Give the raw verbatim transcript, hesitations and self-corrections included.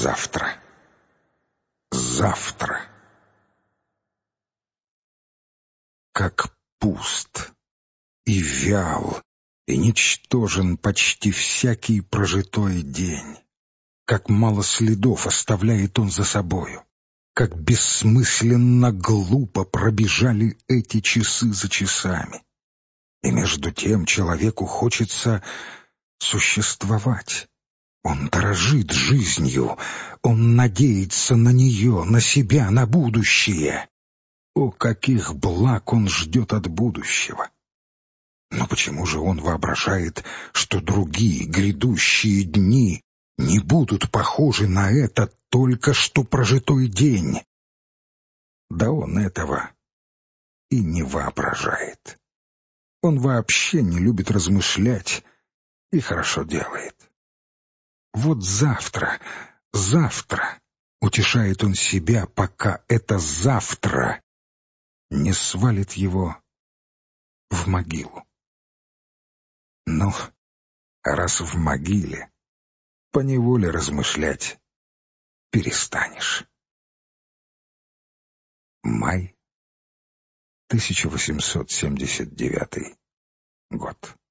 Завтра. Завтра. Как пуст и вял, и ничтожен почти всякий прожитой день. Как мало следов оставляет он за собою. Как бессмысленно глупо пробежали эти часы за часами. И между тем человеку хочется существовать. Он дорожит жизнью, он надеется на нее, на себя, на будущее. О, каких благ он ждет от будущего! Но почему же он воображает, что другие грядущие дни не будут похожи на этот только что прожитой день? Да он этого и не воображает. Он вообще не любит размышлять и хорошо делает. Вот завтра, завтра, утешает он себя, пока это завтра не свалит его в могилу. Ну, а раз в могиле, поневоле размышлять перестанешь. Май тысяча восемьсот семьдесят девятый год.